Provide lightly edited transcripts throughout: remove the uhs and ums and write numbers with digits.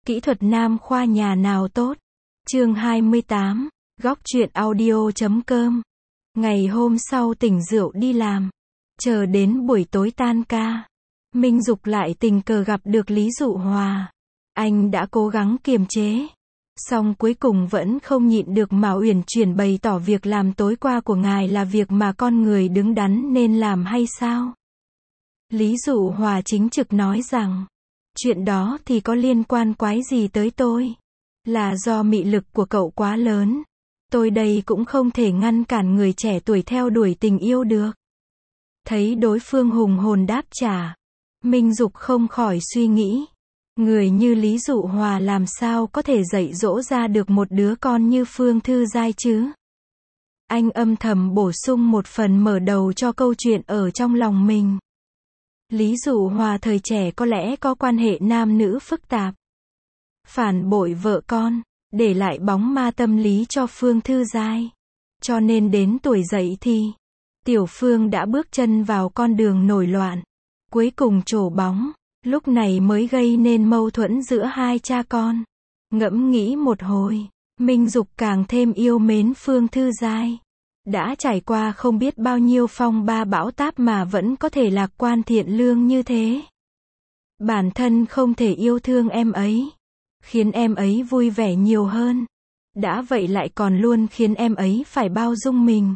Kỹ thuật nam khoa nhà nào tốt? Chương 28, góc truyện audio.com. Ngày hôm sau tỉnh rượu đi làm. Chờ đến buổi tối tan ca. Minh Dục lại tình cờ gặp được Lý Dụ Hòa. Anh đã cố gắng kiềm chế. Song cuối cùng vẫn không nhịn được mà uyển chuyển bày tỏ việc làm tối qua của ngài là việc mà con người đứng đắn nên làm hay sao? Lý Dụ Hòa chính trực nói rằng, chuyện đó thì có liên quan quái gì tới tôi? Là do mị lực của cậu quá lớn. Tôi đây cũng không thể ngăn cản người trẻ tuổi theo đuổi tình yêu được. Thấy đối phương hùng hồn đáp trả, Minh Dục không khỏi suy nghĩ. Người như Lý Dụ Hòa làm sao có thể dạy dỗ ra được một đứa con như Phương Thư Giai chứ? Anh âm thầm bổ sung một phần mở đầu cho câu chuyện ở trong lòng mình. Lý Dụ Hòa thời trẻ có lẽ có quan hệ nam nữ phức tạp. Phản bội vợ con, để lại bóng ma tâm lý cho Phương Thư Giai. Cho nên đến tuổi dậy thì, Tiểu Phương đã bước chân vào con đường nổi loạn. Cuối cùng trổ bóng, lúc này mới gây nên mâu thuẫn giữa hai cha con. Ngẫm nghĩ một hồi, Minh Dục càng thêm yêu mến Phương Thư Giai. Đã trải qua không biết bao nhiêu phong ba bão táp mà vẫn có thể lạc quan thiện lương như thế. Bản thân không thể yêu thương em ấy, khiến em ấy vui vẻ nhiều hơn. Đã vậy lại còn luôn khiến em ấy phải bao dung mình.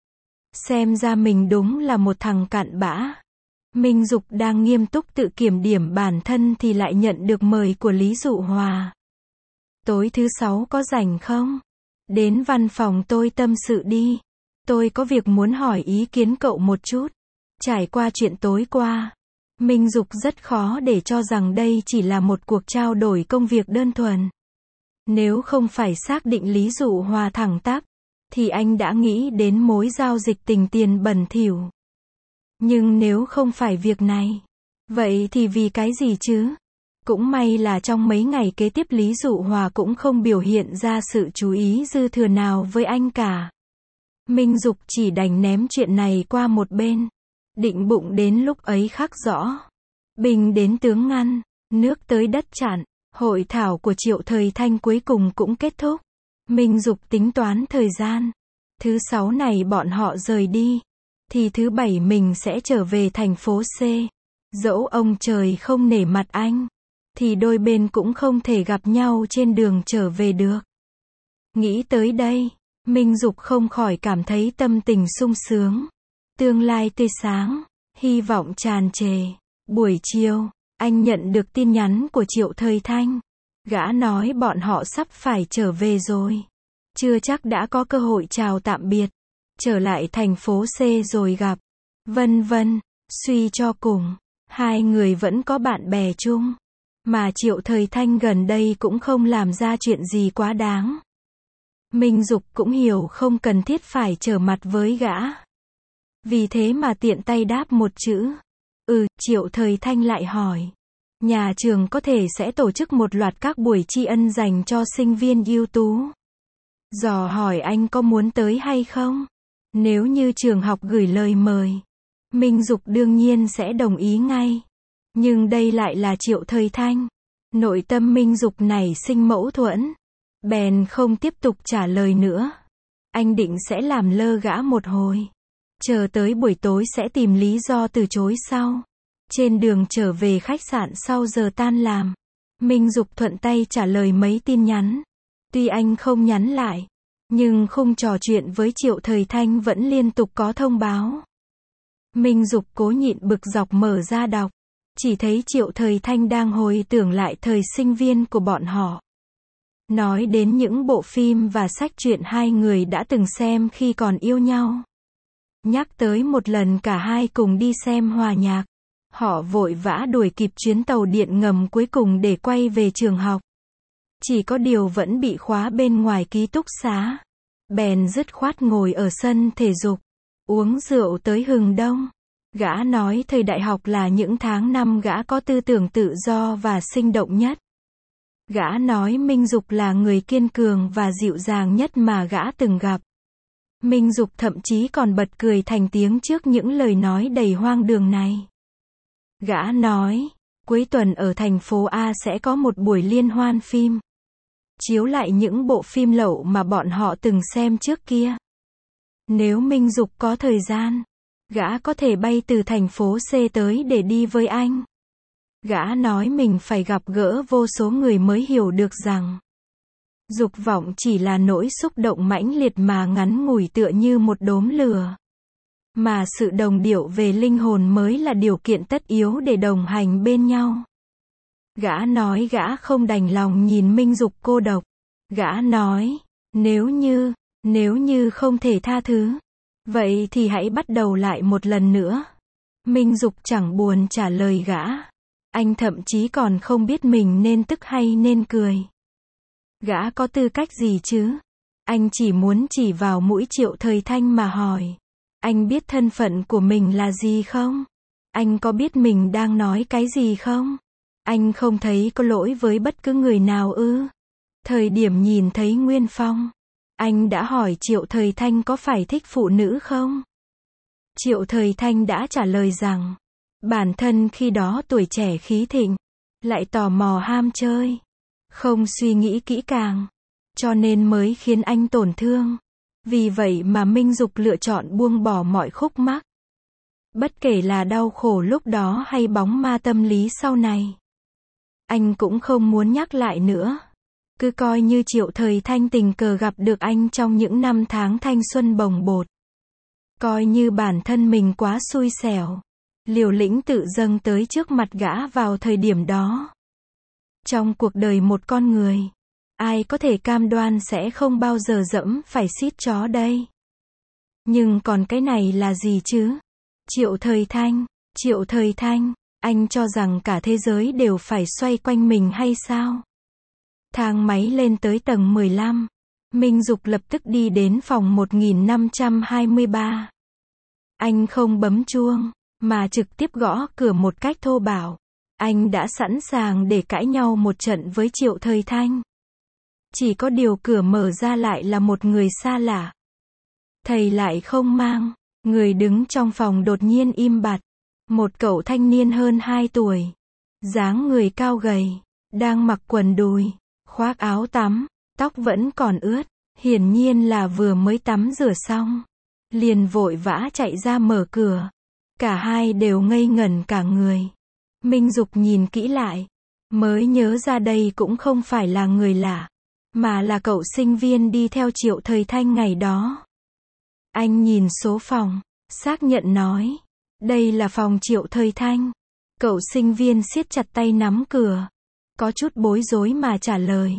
Xem ra mình đúng là một thằng cặn bã. Minh Dục đang nghiêm túc tự kiểm điểm bản thân thì lại nhận được mời của Lý Dụ Hòa. Tối thứ 6 có rảnh không? Đến văn phòng tôi tâm sự đi. Tôi có việc muốn hỏi ý kiến cậu một chút. Trải qua chuyện tối qua, Minh Dục rất khó để cho rằng đây chỉ là một cuộc trao đổi công việc đơn thuần. Nếu không phải xác định Lý Dụ Hòa thẳng tắp, thì anh đã nghĩ đến mối giao dịch tình tiền bẩn thỉu. Nhưng nếu không phải việc này, vậy thì vì cái gì chứ? Cũng may là trong mấy ngày kế tiếp Lý Dụ Hòa cũng không biểu hiện ra sự chú ý dư thừa nào với anh cả. Minh Dục chỉ đành ném chuyện này qua một bên. Định bụng đến lúc ấy khắc rõ. Bình đến tướng ngăn, nước tới đất chặn. Hội thảo của Triệu Thời Thanh cuối cùng cũng kết thúc. Minh Dục tính toán thời gian. Thứ 6 này bọn họ rời đi. Thì thứ 7 mình sẽ trở về thành phố C. Dẫu ông trời không nể mặt anh, thì đôi bên cũng không thể gặp nhau trên đường trở về được. Nghĩ tới đây, Minh Dục không khỏi cảm thấy tâm tình sung sướng. Tương lai tươi sáng, hy vọng tràn trề. Buổi chiều, anh nhận được tin nhắn của Triệu Thời Thanh. Gã nói bọn họ sắp phải trở về rồi. Chưa chắc đã có cơ hội chào tạm biệt. Trở lại thành phố C rồi gặp. Vân vân, suy cho cùng, hai người vẫn có bạn bè chung. Mà Triệu Thời Thanh gần đây cũng không làm ra chuyện gì quá đáng. Minh Dục cũng hiểu không cần thiết phải trở mặt với gã. Vì thế mà tiện tay đáp một chữ. Triệu Thời Thanh lại hỏi. Nhà trường có thể sẽ tổ chức một loạt các buổi tri ân dành cho sinh viên ưu tú. Dò hỏi anh có muốn tới hay không? Nếu như trường học gửi lời mời, Minh Dục đương nhiên sẽ đồng ý ngay. Nhưng đây lại là Triệu Thời Thanh. Nội tâm Minh Dục nảy sinh mâu thuẫn. Bèn không tiếp tục trả lời nữa. Anh định sẽ làm lơ gã một hồi. Chờ tới buổi tối sẽ tìm lý do từ chối sau. Trên đường trở về khách sạn sau giờ tan làm, Minh Dục thuận tay trả lời mấy tin nhắn. Tuy anh không nhắn lại, nhưng khung trò chuyện với Triệu Thời Thanh vẫn liên tục có thông báo. Minh Dục cố nhịn bực dọc mở ra đọc. Chỉ thấy Triệu Thời Thanh đang hồi tưởng lại thời sinh viên của bọn họ. Nói đến những bộ phim và sách truyện hai người đã từng xem khi còn yêu nhau. Nhắc tới một lần cả hai cùng đi xem hòa nhạc. Họ vội vã đuổi kịp chuyến tàu điện ngầm cuối cùng để quay về trường học. Chỉ có điều vẫn bị khóa bên ngoài ký túc xá. Bèn dứt khoát ngồi ở sân thể dục, uống rượu tới hừng đông. Gã nói thời đại học là những tháng năm gã có tư tưởng tự do và sinh động nhất. Gã nói Minh Dục là người kiên cường và dịu dàng nhất mà gã từng gặp. Minh Dục thậm chí còn bật cười thành tiếng trước những lời nói đầy hoang đường này. Gã nói, Cuối tuần ở thành phố A sẽ có một buổi liên hoan phim. Chiếu lại những bộ phim lậu mà bọn họ từng xem trước kia. Nếu Minh Dục có thời gian, gã có thể bay từ thành phố C tới để đi với anh. Gã nói mình phải gặp gỡ vô số người mới hiểu được rằng dục vọng chỉ là nỗi xúc động mãnh liệt mà ngắn ngủi tựa như một đốm lửa. Mà sự đồng điệu về linh hồn mới là điều kiện tất yếu để đồng hành bên nhau. Gã nói gã không đành lòng nhìn Minh Dục cô độc. Gã nói, nếu như không thể tha thứ, vậy thì hãy bắt đầu lại một lần nữa. Minh Dục chẳng buồn trả lời gã. Anh thậm chí còn không biết mình nên tức hay nên cười. Gã có tư cách gì chứ? Anh chỉ muốn chỉ vào mũi Triệu Thời Thanh mà hỏi. Anh biết thân phận của mình là gì không? Anh có biết mình đang nói cái gì không? Anh không thấy có lỗi với bất cứ người nào ư? Thời điểm nhìn thấy Nguyên Phong, anh đã hỏi Triệu Thời Thanh có phải thích phụ nữ không? Triệu Thời Thanh đã trả lời rằng, bản thân khi đó tuổi trẻ khí thịnh, lại tò mò ham chơi, không suy nghĩ kỹ càng, cho nên mới khiến anh tổn thương. Vì vậy mà Minh Dục lựa chọn buông bỏ mọi khúc mắc. Bất kể là đau khổ lúc đó hay bóng ma tâm lý sau này. Anh cũng không muốn nhắc lại nữa. Cứ coi như Triệu Thời Thanh tình cờ gặp được anh trong những năm tháng thanh xuân bồng bột. Coi như bản thân mình quá xui xẻo, liều lĩnh tự dâng tới trước mặt gã vào thời điểm đó. Trong cuộc đời một con người, ai có thể cam đoan sẽ không bao giờ dẫm phải xít chó đây? Nhưng còn cái này là gì chứ? Triệu Thời Thanh, anh cho rằng cả thế giới đều phải xoay quanh mình hay sao? Thang máy lên tới tầng 15. Minh Dục lập tức đi đến phòng 1523. Anh không bấm chuông, mà trực tiếp gõ cửa một cách thô bạo. Anh đã sẵn sàng để cãi nhau một trận với Triệu Thời Thanh. Chỉ có điều cửa mở ra lại là một người xa lạ. Thầy lại không mang. Người đứng trong phòng đột nhiên im bặt. Một cậu thanh niên hơn 2 tuổi. Dáng người cao gầy. Đang mặc quần đùi. Khoác áo tắm. Tóc vẫn còn ướt. Hiển nhiên là vừa mới tắm rửa xong. Liền vội vã chạy ra mở cửa. Cả hai đều ngây ngẩn cả người. Minh Dục nhìn kỹ lại. Mới nhớ ra đây cũng không phải là người lạ. Mà là cậu sinh viên đi theo Triệu Thời Thanh ngày đó. Anh nhìn số phòng, xác nhận nói. Đây là phòng Triệu Thời Thanh. Cậu sinh viên siết chặt tay nắm cửa. Có chút bối rối mà trả lời.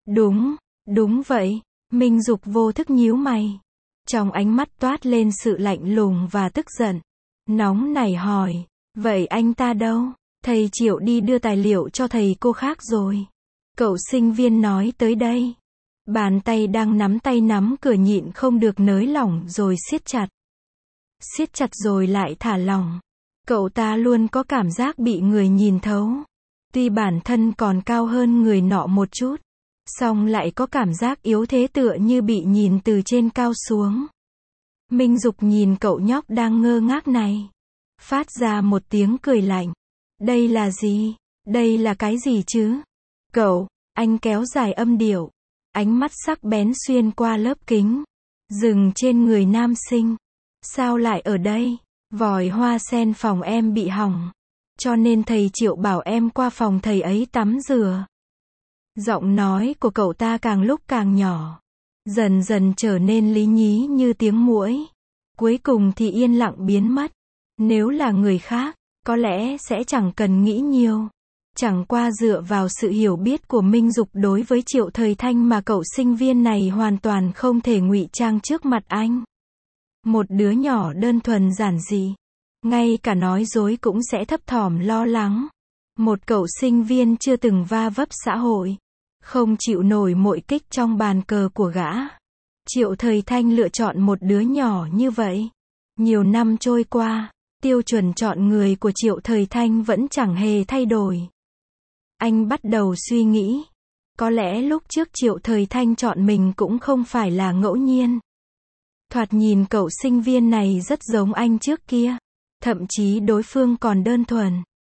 Đúng vậy. Minh Dục vô thức nhíu mày. Trong ánh mắt toát lên sự lạnh lùng và tức giận. Nóng nảy hỏi. Vậy anh ta đâu? Thầy Triệu đi đưa tài liệu cho thầy cô khác rồi. Cậu sinh viên nói tới đây. Bàn tay đang nắm tay nắm cửa nhịn không được nới lỏng rồi siết chặt. Siết chặt rồi lại thả lỏng. Cậu ta luôn có cảm giác bị người nhìn thấu. Tuy bản thân còn cao hơn người nọ một chút, song lại có cảm giác yếu thế tựa như bị nhìn từ trên cao xuống. Minh Dục nhìn cậu nhóc đang ngơ ngác này. Phát ra một tiếng cười lạnh. Đây là gì? Đây là cái gì chứ? Cậu, anh kéo dài âm điệu. Ánh mắt sắc bén xuyên qua lớp kính. Dừng trên người nam sinh. Sao lại ở đây? Vòi hoa sen phòng em bị hỏng. Cho nên thầy Triệu bảo em qua phòng thầy ấy tắm rửa. Giọng nói của cậu ta càng lúc càng nhỏ. Dần dần trở nên lý nhí như tiếng muỗi. Cuối cùng thì yên lặng biến mất. Nếu là người khác, có lẽ sẽ chẳng cần nghĩ nhiều. Chẳng qua dựa vào sự hiểu biết của Minh Dục đối với Triệu Thời Thanh mà cậu sinh viên này hoàn toàn không thể ngụy trang trước mặt anh. Một đứa nhỏ đơn thuần giản dị. Ngay cả nói dối cũng sẽ thấp thỏm lo lắng. Một cậu sinh viên chưa từng va vấp xã hội. Không chịu nổi mọi kích trong bàn cờ của gã. Triệu Thời Thanh lựa chọn một đứa nhỏ như vậy. Nhiều năm trôi qua, tiêu chuẩn chọn người của Triệu Thời Thanh vẫn chẳng hề thay đổi. Anh bắt đầu suy nghĩ. Có lẽ lúc trước Triệu Thời Thanh chọn mình cũng không phải là ngẫu nhiên. Thoạt nhìn cậu sinh viên này rất giống anh trước kia. Thậm chí đối phương còn đơn thuần.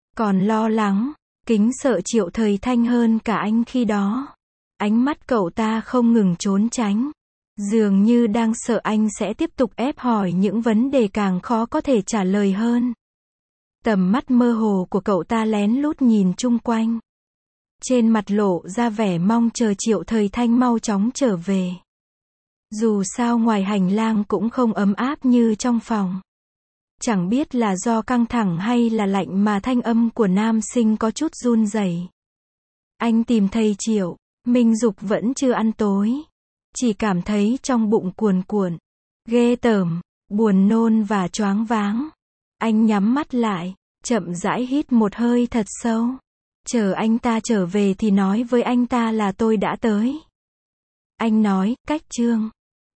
Còn lo lắng, kính sợ Triệu Thời Thanh hơn cả anh khi đó. Ánh mắt cậu ta không ngừng trốn tránh. Dường như đang sợ anh sẽ tiếp tục ép hỏi những vấn đề càng khó có thể trả lời hơn. Tầm mắt mơ hồ của cậu ta lén lút nhìn chung quanh. Trên mặt lộ ra vẻ mong chờ Triệu Thời Thanh mau chóng trở về. Dù sao ngoài hành lang cũng không ấm áp như trong phòng. Chẳng biết là do căng thẳng hay là lạnh mà thanh âm của nam sinh có chút run rẩy. Anh tìm thầy Triệu, Minh Dục vẫn chưa ăn tối. Chỉ cảm thấy trong bụng cuồn cuộn, ghê tởm, buồn nôn và choáng váng. Anh nhắm mắt lại, chậm rãi hít một hơi thật sâu. Chờ anh ta trở về thì nói với anh ta là tôi đã tới. Anh nói, cách Trương.